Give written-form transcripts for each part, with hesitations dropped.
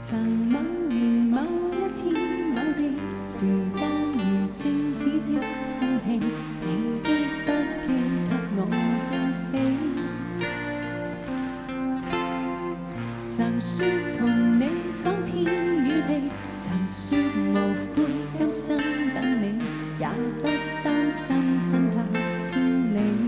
曾某年某一天某地，時間如靜止的空氣，你的筆記給我記起。曾說同你闖天與地，曾說無悔今生等你，也不擔心分隔千里。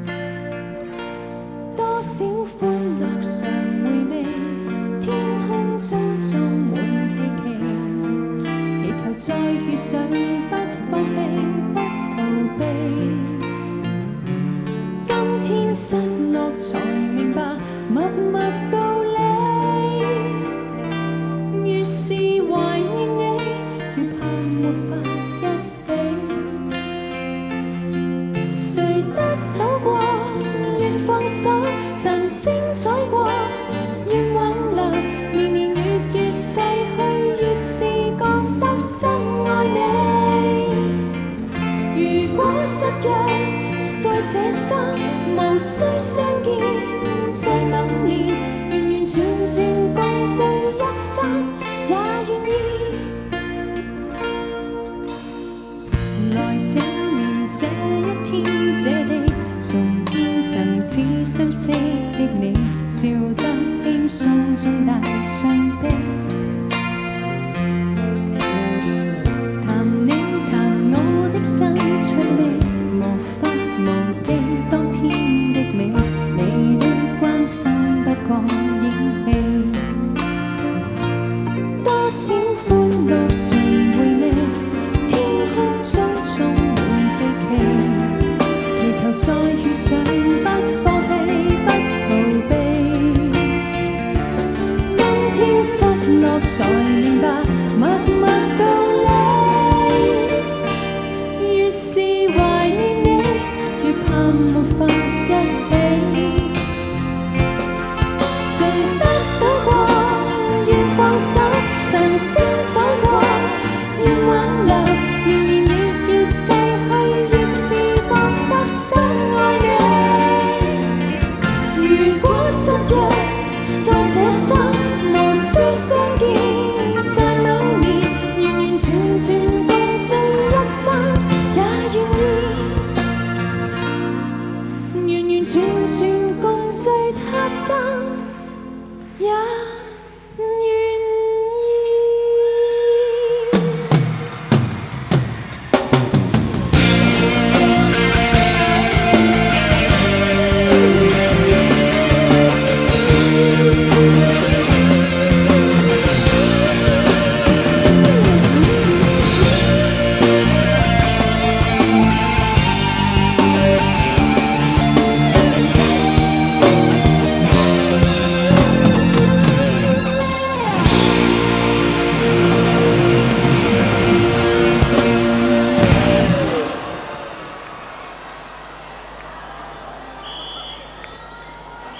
多少歡樂常回味，天空中充滿希冀，祈求再遇上不放棄不逃避。今天失落才明白默默道理，越是懷念你，越怕沒法一起。誰得到過願放手，曾精彩過願挽留，年年月月逝去，越是覺得深愛你。如果失約在這生無需相見，在某年完完全全共聚一生也願意。來這年這一天這地，重見曾似相識的你，笑得輕鬆中帶傷悲。談你談我的新趣味，無法忘記當天的美，你的關心不過演戲。多少歡樂常回味，天空中充滿希冀，祈求再遇上不放棄不逃避。今天失落才明白默默